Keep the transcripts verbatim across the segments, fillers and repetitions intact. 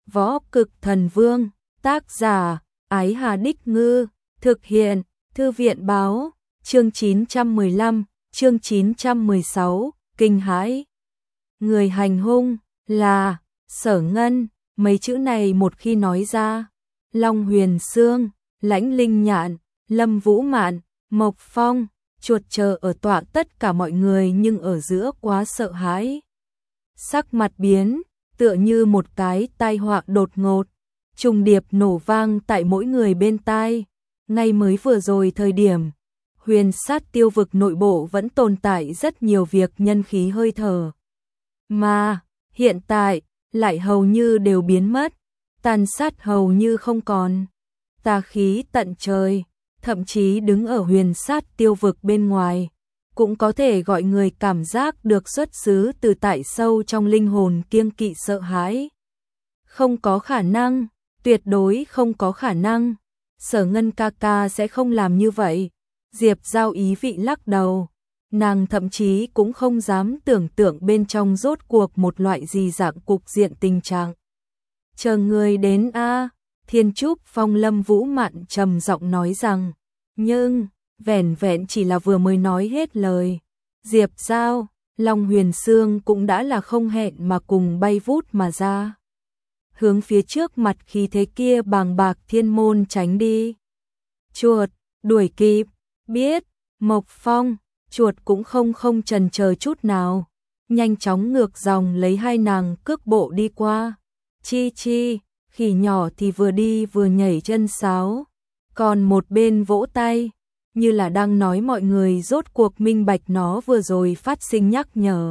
Võ Cực Thần Vương, tác giả, Ái Hà Đích Ngư, thực hiện, Thư viện báo, chương chín trăm mười lăm, chương chín trăm mười sáu, kinh hãi. Người hành hung, là, Sở Ngân, mấy chữ này một khi nói ra, Long Huyền Sương, Lãnh Linh Nhạn, Lâm Vũ Mạn, Mộc Phong, chuột chờ ở tọa tất cả mọi người nhưng ở giữa quá sợ hãi. Sắc mặt biến, tựa như một cái tai họa đột ngột, trùng điệp nổ vang tại mỗi người bên tai. Ngay mới vừa rồi thời điểm, Huyền Sát Tiêu Vực nội bộ vẫn tồn tại rất nhiều việc nhân khí hơi thở. Mà, hiện tại, lại hầu như đều biến mất, tàn sát hầu như không còn. Tà khí tận trời, thậm chí đứng ở Huyền Sát Tiêu Vực bên ngoài, cũng có thể gọi người cảm giác được xuất xứ từ tại sâu trong linh hồn kiêng kỵ sợ hãi. Không có khả năng, tuyệt đối không có khả năng, Sở Ngân ca ca sẽ không làm như vậy. Diệp Giao ý vị lắc đầu, nàng thậm chí cũng không dám tưởng tượng bên trong rốt cuộc một loại gì dạng cục diện tình trạng. Chờ người đến a. Thiên Trúc Phong Lâm Vũ Mạn trầm giọng nói rằng, nhưng vẻn vẹn chỉ là vừa mới nói hết lời, Diệp Giao, Long Huyền Sương cũng đã là không hẹn mà cùng bay vút mà ra, hướng phía trước mặt khí thế kia bàng bạc thiên môn tránh đi. Chuột đuổi kịp, biết, Mộc Phong, chuột cũng không không chần chờ chút nào, nhanh chóng ngược dòng lấy hai nàng cước bộ đi qua. Chi chi, khỉ nhỏ thì vừa đi vừa nhảy chân sáo, còn một bên vỗ tay, như là đang nói mọi người rốt cuộc minh bạch nó vừa rồi phát sinh nhắc nhở.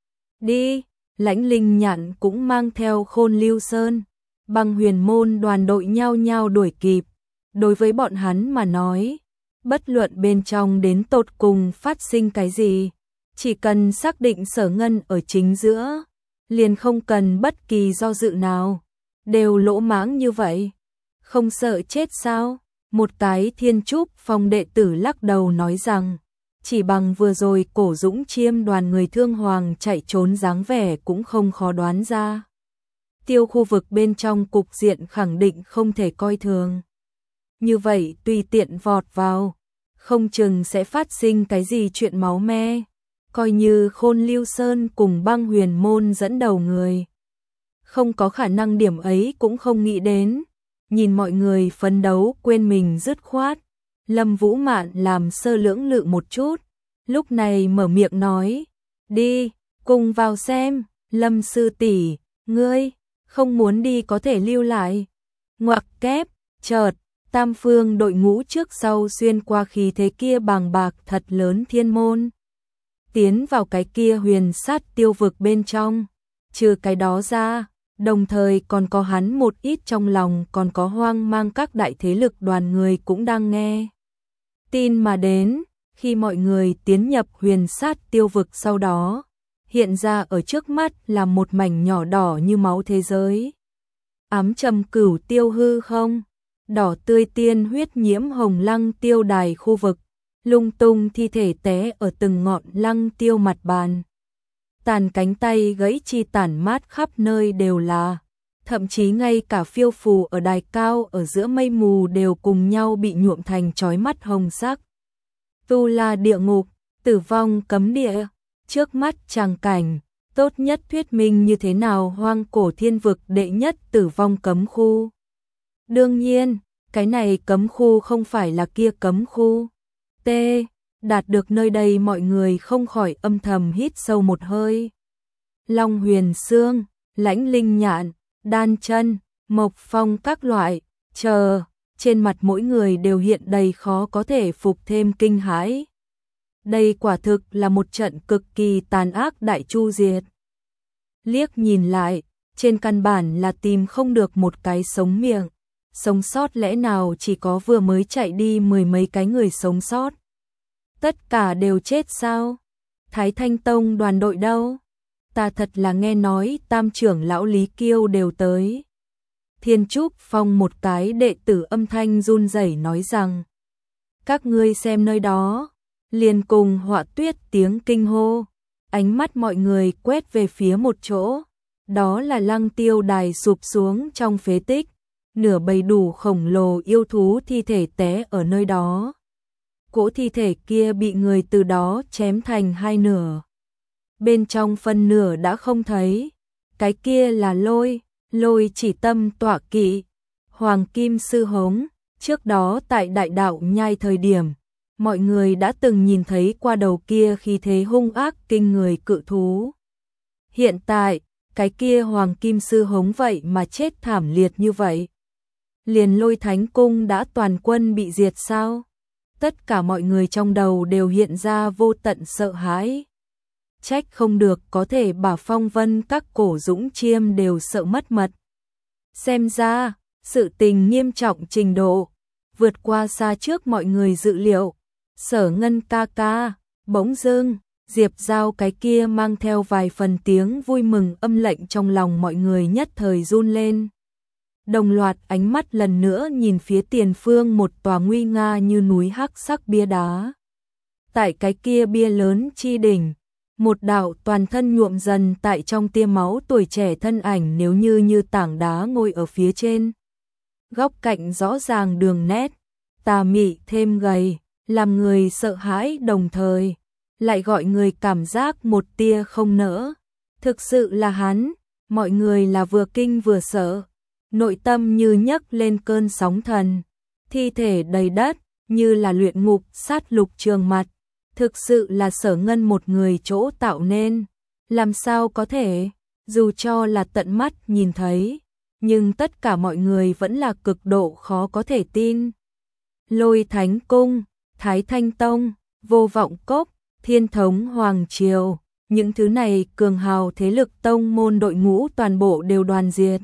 Đi, Lãnh Linh Nhạn cũng mang theo Khôn Lưu Sơn, Băng Huyền môn đoàn đội nhao nhao đuổi kịp. Đối với bọn hắn mà nói, bất luận bên trong đến tột cùng phát sinh cái gì, chỉ cần xác định Sở Ngân ở chính giữa, liền không cần bất kỳ do dự nào, đều lỗ mãng như vậy. Không sợ chết sao? Một cái Thiên Trúc Phong đệ tử lắc đầu nói rằng, chỉ bằng vừa rồi Cổ Dũng Chiêm đoàn người Thương Hoàng chạy trốn dáng vẻ cũng không khó đoán ra. Tiêu khu vực bên trong cục diện khẳng định không thể coi thường. Như vậy tùy tiện vọt vào, không chừng sẽ phát sinh cái gì chuyện máu me, coi như Khôn Lưu Sơn cùng Băng Huyền môn dẫn đầu người. Không có khả năng điểm ấy cũng không nghĩ đến. Nhìn mọi người phấn đấu quên mình dứt khoát, Lâm Vũ Mạn làm sơ lưỡng lự một chút, lúc này mở miệng nói, đi, cùng vào xem, Lâm sư tỷ, ngươi, không muốn đi có thể lưu lại. Ngoặc kép, chợt, tam phương đội ngũ trước sau xuyên qua khí thế kia bàng bạc thật lớn thiên môn, tiến vào cái kia Huyền Sát Tiêu Vực bên trong. Trừ cái đó ra, đồng thời còn có hắn một ít trong lòng còn có hoang mang các đại thế lực đoàn người cũng đang nghe tin mà đến. Khi mọi người tiến nhập Huyền Sát Tiêu Vực sau đó, hiện ra ở trước mắt là một mảnh nhỏ đỏ như máu thế giới. Ám trầm cửu tiêu hư không, đỏ tươi tiên huyết nhiễm hồng lăng tiêu đài khu vực, lung tung thi thể té ở từng ngọn lăng tiêu mặt bàn. Tàn cánh tay gãy chi tản mát khắp nơi đều là, thậm chí ngay cả phiêu phù ở đài cao ở giữa mây mù đều cùng nhau bị nhuộm thành chói mắt hồng sắc. Tu La địa ngục, tử vong cấm địa, trước mắt tràng cảnh, tốt nhất thuyết minh như thế nào hoang cổ thiên vực đệ nhất tử vong cấm khu. Đương nhiên, cái này cấm khu không phải là kia cấm khu. T. Đạt được nơi đây mọi người không khỏi âm thầm hít sâu một hơi. Long Huyền Sương, Lãnh Linh Nhạn, Đan Chân, Mộc Phong các loại, chờ, trên mặt mỗi người đều hiện đầy khó có thể phục thêm kinh hãi. Đây quả thực là một trận cực kỳ tàn ác đại chu diệt. Liếc nhìn lại, trên căn bản là tìm không được một cái sống miệng, sống sót lẽ nào chỉ có vừa mới chạy đi mười mấy cái người sống sót. Tất cả đều chết sao? Thái Thanh Tông đoàn đội đâu? Ta thật là nghe nói tam trưởng lão Lý Kiêu đều tới. Thiên Trúc Phong một cái đệ tử âm thanh run rẩy nói rằng, các ngươi xem nơi đó, liền cùng Họa Tuyết tiếng kinh hô, ánh mắt mọi người quét về phía một chỗ, Đó là Lăng Tiêu đài sụp xuống trong phế tích, nửa bầy đủ khổng lồ yêu thú thi thể té ở nơi đó. Cỗ thi thể kia bị người từ đó chém thành hai nửa. Bên trong phần nửa đã không thấy. Cái kia là Lôi, Lôi Chỉ Tâm tọa kỵ, Hoàng Kim Sư Hống. Trước đó tại Đại Đạo Nhai thời điểm, mọi người đã từng nhìn thấy qua đầu kia khí thế hung ác kinh người cự thú. Hiện tại, cái kia Hoàng Kim Sư Hống vậy mà chết thảm liệt như vậy. Liền Lôi Thánh Cung đã toàn quân bị diệt sao? Tất cả mọi người trong đầu đều hiện ra vô tận sợ hãi. Trách không được có thể bảo phong vân các cổ dũng chiêm đều sợ mất mật. Xem ra, sự tình nghiêm trọng trình độ, vượt qua xa trước mọi người dự liệu. Sở Ngân ca ca, bỗng dưng, Diệp Giao cái kia mang theo vài phần tiếng vui mừng âm lệnh trong lòng mọi người nhất thời run lên. Đồng loạt ánh mắt lần nữa nhìn phía tiền phương một tòa nguy nga như núi hắc sắc bia đá. Tại cái kia bia lớn chi đỉnh, một đạo toàn thân nhuộm dần tại trong tia máu tuổi trẻ thân ảnh nếu như như tảng đá ngồi ở phía trên. Góc cạnh rõ ràng đường nét, tà mị thêm gầy, làm người sợ hãi đồng thời, lại gọi người cảm giác một tia không nỡ. Thực sự là hắn, mọi người là vừa kinh vừa sợ, nội tâm như nhấc lên cơn sóng thần, thi thể đầy đất, như là luyện ngục sát lục trường mặt. Thực sự là Sở Ngân một người chỗ tạo nên, làm sao có thể, dù cho là tận mắt nhìn thấy, nhưng tất cả mọi người vẫn là cực độ khó có thể tin. Lôi Thánh Cung, Thái Thanh Tông, Vô Vọng Cốc, Thiên Thống Hoàng Triều, những thứ này cường hào thế lực tông môn đội ngũ toàn bộ đều đoàn diệt.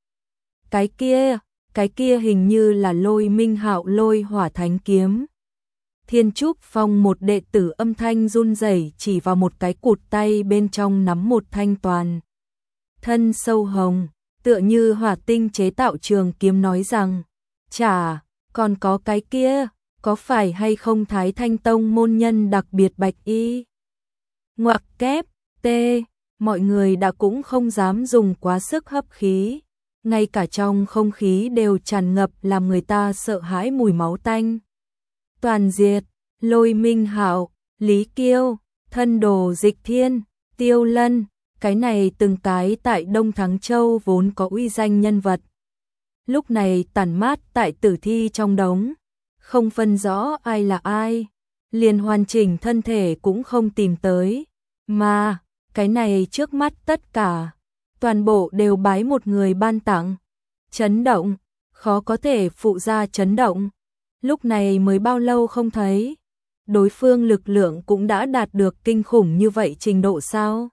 Cái kia, cái kia hình như là Lôi Minh Hạo Lôi Hỏa Thánh Kiếm. Thiên Trúc Phong một đệ tử âm thanh run rẩy chỉ vào một cái cụt tay bên trong nắm một thanh toàn thân sâu hồng, tựa như hỏa tinh chế tạo trường kiếm nói rằng, chả, còn có cái kia, có phải hay không Thái Thanh Tông môn nhân đặc biệt bạch y? Ngoặc kép, tê, mọi người đã cũng không dám dùng quá sức hấp khí, ngay cả trong không khí đều tràn ngập làm người ta sợ hãi mùi máu tanh. Toàn diệt, Lôi Minh Hạo, Lý Kiêu, Thân Đồ Dịch Thiên, Tiêu Lân, cái này từng cái tại Đông Thắng Châu vốn có uy danh nhân vật. Lúc này tản mát tại tử thi trong đống, không phân rõ ai là ai, liền hoàn chỉnh thân thể cũng không tìm tới, mà cái này trước mắt tất cả, toàn bộ đều bái một người ban tặng. Chấn động, khó có thể phụ ra chấn động. Lúc này mới bao lâu không thấy, đối phương lực lượng cũng đã đạt được kinh khủng như vậy trình độ sao?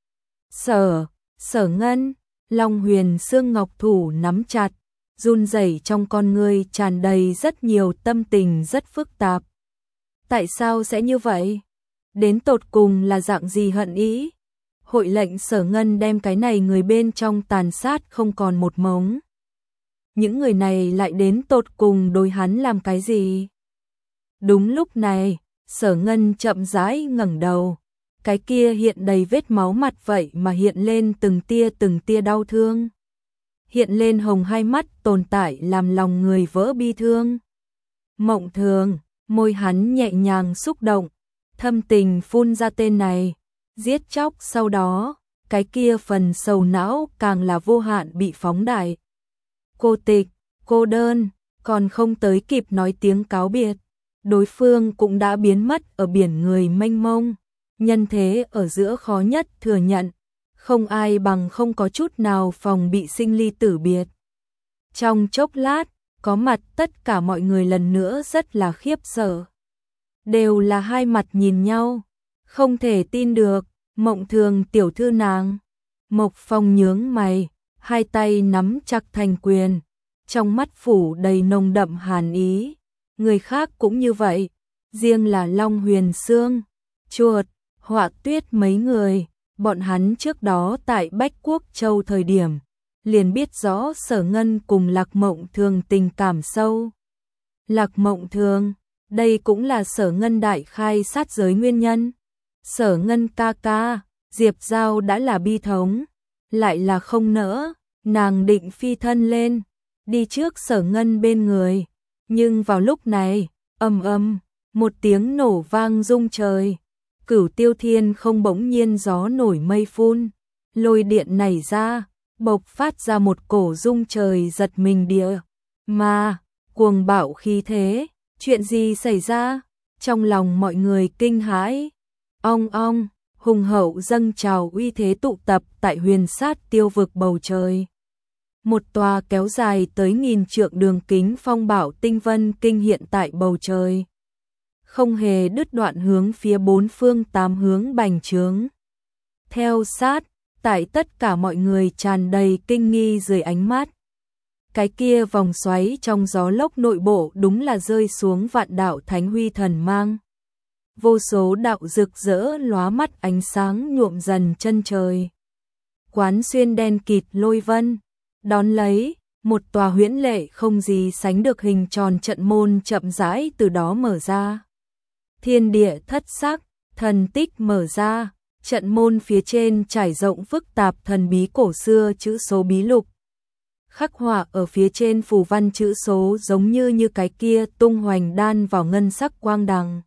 Sở, Sở Ngân, Long Huyền xương ngọc thủ nắm chặt, run rẩy trong con ngươi tràn đầy rất nhiều tâm tình rất phức tạp. Tại sao sẽ như vậy? Đến tột cùng là dạng gì hận ý? Hội lệnh Sở Ngân đem cái này người bên trong tàn sát không còn một mống. Những người này lại đến tột cùng đối hắn làm cái gì? Đúng lúc này, Sở Ngân chậm rãi ngẩng đầu, cái kia hiện đầy vết máu mặt vậy mà hiện lên từng tia từng tia đau thương. Hiện lên hồng hai mắt tồn tại làm lòng người vỡ bi thương. Mộng Thường, môi hắn nhẹ nhàng xúc động, thâm tình phun ra tên này, giết chóc sau đó, cái kia phần sầu não càng là vô hạn bị phóng đại. Cô tịch, cô đơn, còn không tới kịp nói tiếng cáo biệt, đối phương cũng đã biến mất ở biển người mênh mông, nhân thế ở giữa khó nhất thừa nhận, không ai bằng không có chút nào phòng bị sinh ly tử biệt. Trong chốc lát, có mặt tất cả mọi người lần nữa rất là khiếp sợ. Đều là hai mặt nhìn nhau, không thể tin được, Mộng Thường tiểu thư nàng. Mộc Phong nhướng mày, hai tay nắm chặt thành quyền, trong mắt phủ đầy nồng đậm hàn ý. Người khác cũng như vậy, riêng là Long Huyền Sương, Chuột, Họa Tuyết mấy người, bọn hắn trước đó tại Bách Quốc Châu thời điểm, liền biết rõ Sở Ngân cùng Lạc Mộng Thường tình cảm sâu. Lạc Mộng Thường, đây cũng là Sở Ngân đại khai sát giới nguyên nhân. Sở Ngân ca ca, Diệp Giao đã là bi thống, lại là không nỡ, nàng định phi thân lên, đi trước Sở Ngân bên người, nhưng vào lúc này, ầm ầm, một tiếng nổ vang rung trời, Cửu Tiêu Thiên không bỗng nhiên gió nổi mây phun, lôi điện nảy ra, bộc phát ra một cổ rung trời giật mình địa, mà cuồng bạo khí thế, chuyện gì xảy ra? Trong lòng mọi người kinh hãi, ong ong, hùng hậu dâng trào uy thế tụ tập tại huyền sát tiêu vực bầu trời. Một tòa kéo dài tới nghìn trượng đường kính phong bảo tinh vân kinh hiện tại bầu trời, không hề đứt đoạn hướng phía bốn phương tám hướng bành trướng. Theo sát, tại tất cả mọi người tràn đầy kinh nghi dưới ánh mắt. Cái kia vòng xoáy trong gió lốc nội bộ đúng là rơi xuống vạn đạo thánh huy thần mang. Vô số đạo rực rỡ lóa mắt ánh sáng nhuộm dần chân trời. Quán xuyên đen kịt lôi vân, đón lấy, một tòa huyễn lệ không gì sánh được hình tròn trận môn chậm rãi từ đó mở ra. Thiên địa thất sắc, thần tích mở ra, trận môn phía trên trải rộng phức tạp thần bí cổ xưa chữ số bí lục. Khắc họa ở phía trên phù văn chữ số giống như như cái kia tung hoành đan vào ngân sắc quang đằng.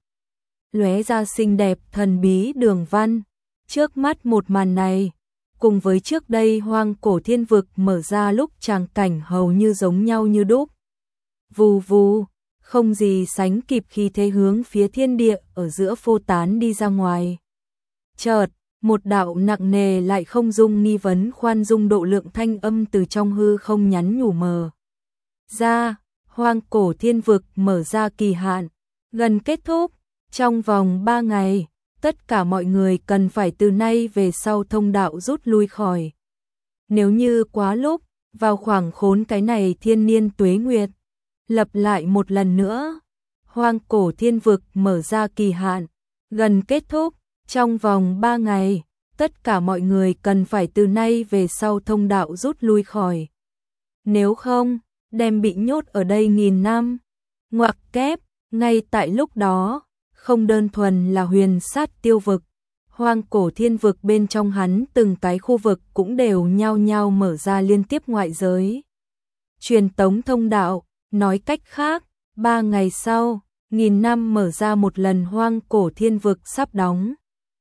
Lóe ra xinh đẹp thần bí đường văn. Trước mắt một màn này, cùng với trước đây hoang cổ thiên vực mở ra lúc tràng cảnh hầu như giống nhau như đúc. Vù vù, không gì sánh kịp khi thế hướng phía thiên địa ở giữa phô tán đi ra ngoài. Chợt, một đạo nặng nề lại không dung nghi vấn khoan dung độ lượng thanh âm từ trong hư không nhắn nhủ mờ ra, hoang cổ thiên vực mở ra kỳ hạn, gần kết thúc, trong vòng ba ngày, tất cả mọi người cần phải từ nay về sau thông đạo rút lui khỏi. Nếu như quá lúc, vào khoảng khốn cái này thiên niên tuế nguyệt, lập lại một lần nữa, hoang cổ thiên vực mở ra kỳ hạn, gần kết thúc, trong vòng ba ngày, tất cả mọi người cần phải từ nay về sau thông đạo rút lui khỏi. Nếu không, đem bị nhốt ở đây nghìn năm. Ngoặc kép, ngay tại lúc đó, không đơn thuần là huyền sát tiêu vực, hoang cổ thiên vực bên trong hắn từng cái khu vực cũng đều nhao nhao mở ra liên tiếp ngoại giới. Truyền tống thông đạo, nói cách khác, ba ngày sau, nghìn năm mở ra một lần hoang cổ thiên vực sắp đóng.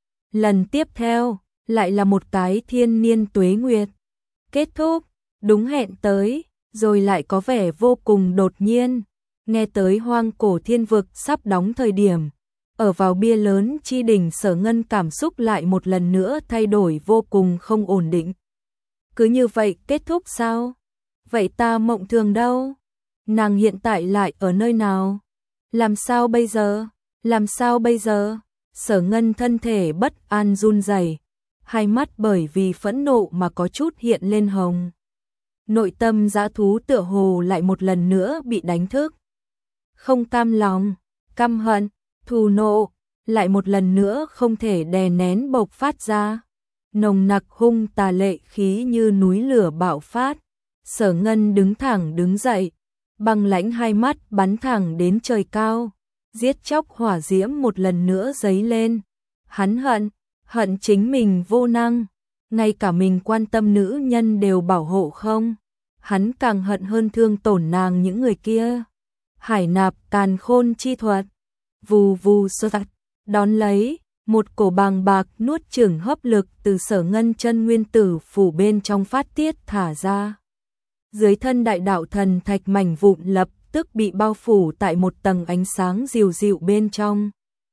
Lần tiếp theo, lại là một cái thiên niên tuế nguyệt. Kết thúc, đúng hẹn tới, rồi lại có vẻ vô cùng đột nhiên. Nghe tới hoang cổ thiên vực sắp đóng thời điểm, ở vào bia lớn chi đỉnh Sở Ngân cảm xúc lại một lần nữa thay đổi vô cùng không ổn định. Cứ như vậy kết thúc sao? Vậy ta mộng thường đâu? Nàng hiện tại lại ở nơi nào? Làm sao bây giờ? Làm sao bây giờ? Sở Ngân thân thể bất an run rẩy, hai mắt bởi vì phẫn nộ mà có chút hiện lên hồng. Nội tâm dã thú tựa hồ lại một lần nữa bị đánh thức. Không cam lòng, căm hận, thù nộ, lại một lần nữa không thể đè nén bộc phát ra. Nồng nặc hung tà lệ khí như núi lửa bạo phát. Sở Ngân đứng thẳng đứng dậy, băng lãnh hai mắt bắn thẳng đến trời cao. Giết chóc hỏa diễm một lần nữa dấy lên. Hắn hận, hận chính mình vô năng, ngay cả mình quan tâm nữ nhân đều bảo hộ không. Hắn càng hận hơn thương tổn nàng những người kia. Hải nạp càn khôn chi thuật, vù vù sơ tạch, đón lấy, một cổ bàng bạc nuốt chửng hấp lực từ Sở Ngân chân nguyên tử phủ bên trong phát tiết thả ra. Dưới thân đại đạo thần thạch mảnh vụn lập tức bị bao phủ tại một tầng ánh sáng dịu dịu bên trong.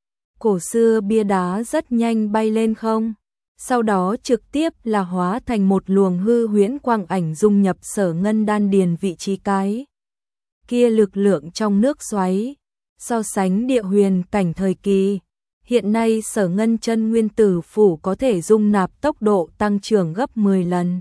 Cổ xưa bia đá rất nhanh bay lên không, sau đó trực tiếp là hóa thành một luồng hư huyễn quang ảnh dung nhập Sở Ngân đan điền vị trí cái kia lực lượng trong nước xoáy. So sánh địa huyền cảnh thời kỳ, hiện nay Sở Ngân chân nguyên tử phủ có thể dung nạp tốc độ tăng trưởng gấp mười lần.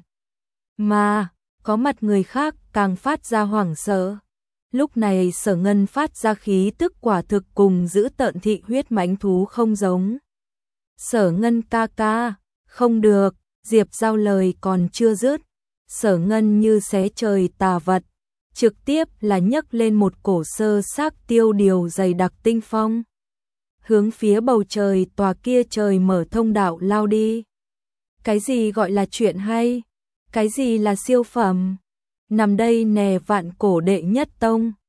Mà, có mặt người khác càng phát ra hoảng sợ. Lúc này Sở Ngân phát ra khí tức quả thực cùng giữ tợn thị huyết mãnh thú không giống. Sở Ngân ca ca, không được, Diệp Giao lời còn chưa dứt. Sở Ngân như xé trời tà vật, trực tiếp là nhấc lên một cổ sơ xác tiêu điều dày đặc tinh phong. Hướng phía bầu trời tòa kia trời mở thông đạo lao đi. Cái gì gọi là chuyện hay? Cái gì là siêu phẩm? Nằm đây nè vạn cổ đệ nhất tông.